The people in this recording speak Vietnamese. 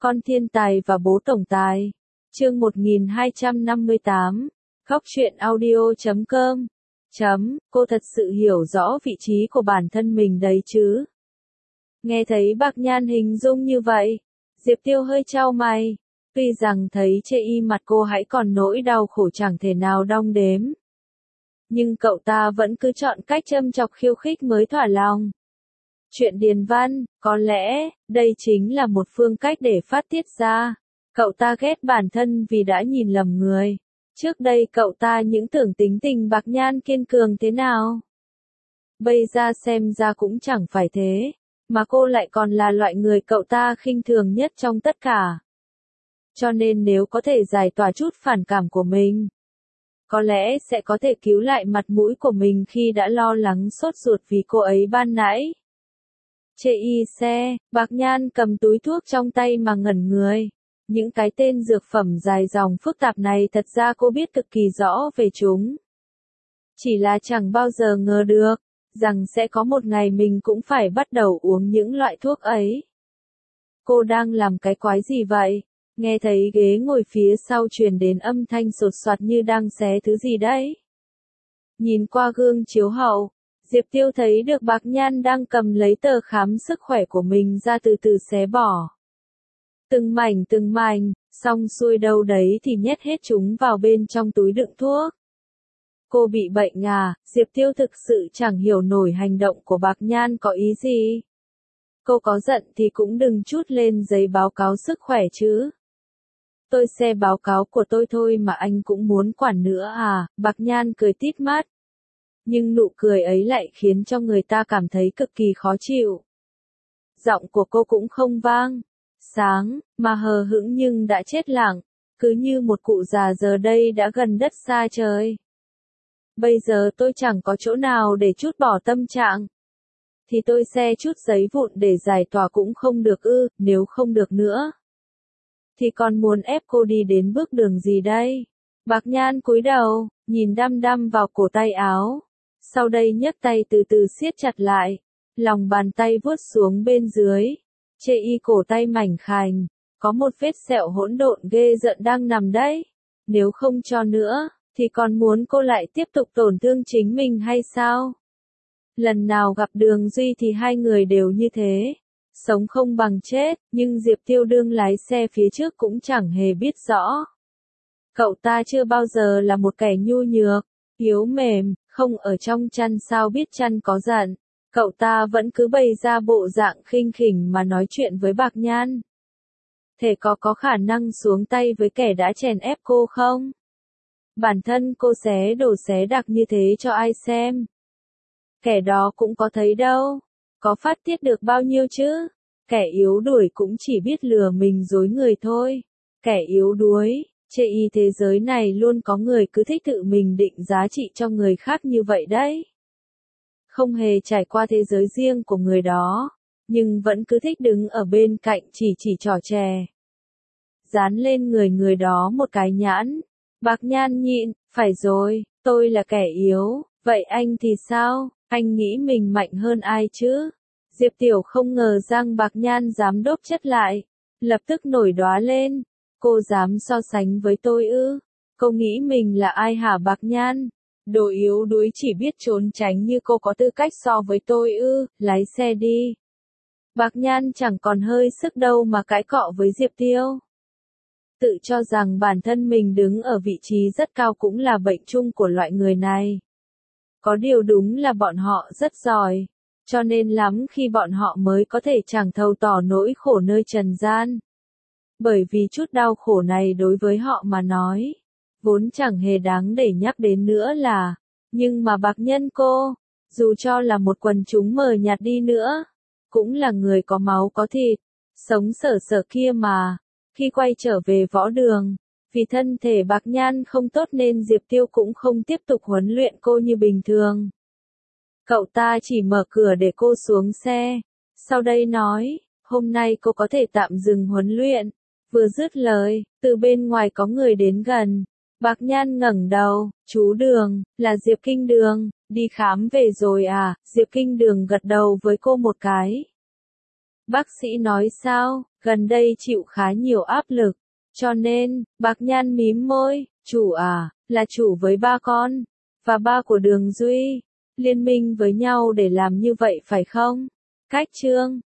Con thiên tài và bố tổng tài. Chương 1258. Khóc chuyện audio.com. Cô thật sự hiểu rõ vị trí của bản thân mình đấy chứ. Nghe thấy Bạc Nhan hình dung như vậy, Diệp Tiêu hơi chau mày. Tuy rằng thấy chê y mặt cô hãy còn nỗi đau khổ chẳng thể nào đong đếm. Nhưng cậu ta vẫn cứ chọn cách châm chọc khiêu khích mới thỏa lòng. Chuyện điền văn, có lẽ, đây chính là một phương cách để phát tiết ra. Cậu ta ghét bản thân vì đã nhìn lầm người. Trước đây cậu ta những tưởng tính tình Bạc Nhan kiên cường thế nào. Bây giờ xem ra cũng chẳng phải thế, mà cô lại còn là loại người cậu ta khinh thường nhất trong tất cả. Cho nên nếu có thể giải tỏa chút phản cảm của mình, có lẽ sẽ có thể cứu lại mặt mũi của mình khi đã lo lắng sốt ruột vì cô ấy ban nãy. Chê y xe, Bạc Nhan cầm túi thuốc trong tay mà ngẩn người. Những cái tên dược phẩm dài dòng phức tạp này thật ra cô biết cực kỳ rõ về chúng. Chỉ là chẳng bao giờ ngờ được, rằng sẽ có một ngày mình cũng phải bắt đầu uống những loại thuốc ấy. Cô đang làm cái quái gì vậy? Nghe thấy ghế ngồi phía sau truyền đến âm thanh sột soạt như đang xé thứ gì đấy. Nhìn qua gương chiếu hậu, Diệp Tiêu thấy được Bạc Nhan đang cầm lấy tờ khám sức khỏe của mình ra từ từ xé bỏ. Từng mảnh, xong xuôi đâu đấy thì nhét hết chúng vào bên trong túi đựng thuốc. Cô bị bệnh à? Diệp Tiêu thực sự chẳng hiểu nổi hành động của Bạc Nhan có ý gì. Cô có giận thì cũng đừng trút lên giấy báo cáo sức khỏe chứ. Tôi xem báo cáo của tôi thôi mà anh cũng muốn quản nữa à? Bạc Nhan cười tít mắt. Nhưng nụ cười ấy lại khiến cho người ta cảm thấy cực kỳ khó chịu. Giọng của cô cũng không vang, sáng, mà hờ hững nhưng đã chết lặng, cứ như một cụ già giờ đây đã gần đất xa trời. Bây giờ tôi chẳng có chỗ nào để trút bỏ tâm trạng. Thì tôi xe chút giấy vụn để giải tỏa cũng không được ư, nếu không được nữa. Thì còn muốn ép cô đi đến bước đường gì đây? Bạc Nhan cúi đầu, nhìn đăm đăm vào cổ tay áo. Sau đây nhấc tay từ từ siết chặt lại. Lòng bàn tay vuốt xuống bên dưới. Chê y cổ tay mảnh khảnh. Có một vết sẹo hỗn độn ghê rợn đang nằm đấy. Nếu không cho nữa, thì còn muốn cô lại tiếp tục tổn thương chính mình hay sao? Lần nào gặp Đường Duy thì hai người đều như thế. Sống không bằng chết, nhưng Diệp Tiêu đương lái xe phía trước cũng chẳng hề biết rõ. Cậu ta chưa bao giờ là một kẻ nhu nhược, yếu mềm, không ở trong chăn sao biết chăn có giận. Cậu ta vẫn cứ bày ra bộ dạng khinh khỉnh mà nói chuyện với Bạc Nhan. Thể có khả năng xuống tay với kẻ đã chèn ép cô không? Bản thân cô xé đổ xé đặc như thế cho ai xem? Kẻ đó cũng có thấy đâu. Có phát tiết được bao nhiêu chứ? Kẻ yếu đuổi cũng chỉ biết lừa mình dối người thôi. Kẻ yếu đuối, chê y thế giới này luôn có người cứ thích tự mình định giá trị cho người khác như vậy đấy. Không hề trải qua thế giới riêng của người đó, nhưng vẫn cứ thích đứng ở bên cạnh chỉ trỏ chè. Dán lên người đó một cái nhãn. Bạc Nhan nhịn, phải rồi, tôi là kẻ yếu, vậy anh thì sao? Anh nghĩ mình mạnh hơn ai chứ? Diệp Tiểu không ngờ rằng Bạc Nhan dám đốp chất lại. Lập tức nổi đoá lên. Cô dám so sánh với tôi ư? Cô nghĩ mình là ai hả Bạc Nhan? Đồ yếu đuối chỉ biết trốn tránh như cô có tư cách so với tôi ư? Lái xe đi. Bạc Nhan chẳng còn hơi sức đâu mà cãi cọ với Diệp Tiêu. Tự cho rằng bản thân mình đứng ở vị trí rất cao cũng là bệnh chung của loại người này. Có điều đúng là bọn họ rất giỏi, cho nên lắm khi bọn họ mới có thể chẳng thấu tỏ nỗi khổ nơi trần gian. Bởi vì chút đau khổ này đối với họ mà nói, vốn chẳng hề đáng để nhắc đến nữa là, nhưng mà Bạc Nhân cô, dù cho là một quần chúng mờ nhạt đi nữa, cũng là người có máu có thịt, sống sở kia mà. Khi quay trở về võ đường, vì thân thể Bạc Nhan không tốt nên Diệp Tiêu cũng không tiếp tục huấn luyện cô như bình thường. Cậu ta chỉ mở cửa để cô xuống xe. Sau đây nói, hôm nay cô có thể tạm dừng huấn luyện. Vừa dứt lời, từ bên ngoài có người đến gần. Bạc Nhan ngẩng đầu, chú Đường, là Diệp Kinh Đường, đi khám về rồi à? Diệp Kinh Đường gật đầu với cô một cái. Bác sĩ nói sao? gần đây chịu khá nhiều áp lực, cho nên, Bạc Nhan mím môi, chủ à, là chủ với ba con, và ba của Đường Duy, liên minh với nhau để làm như vậy phải không? Cách Trương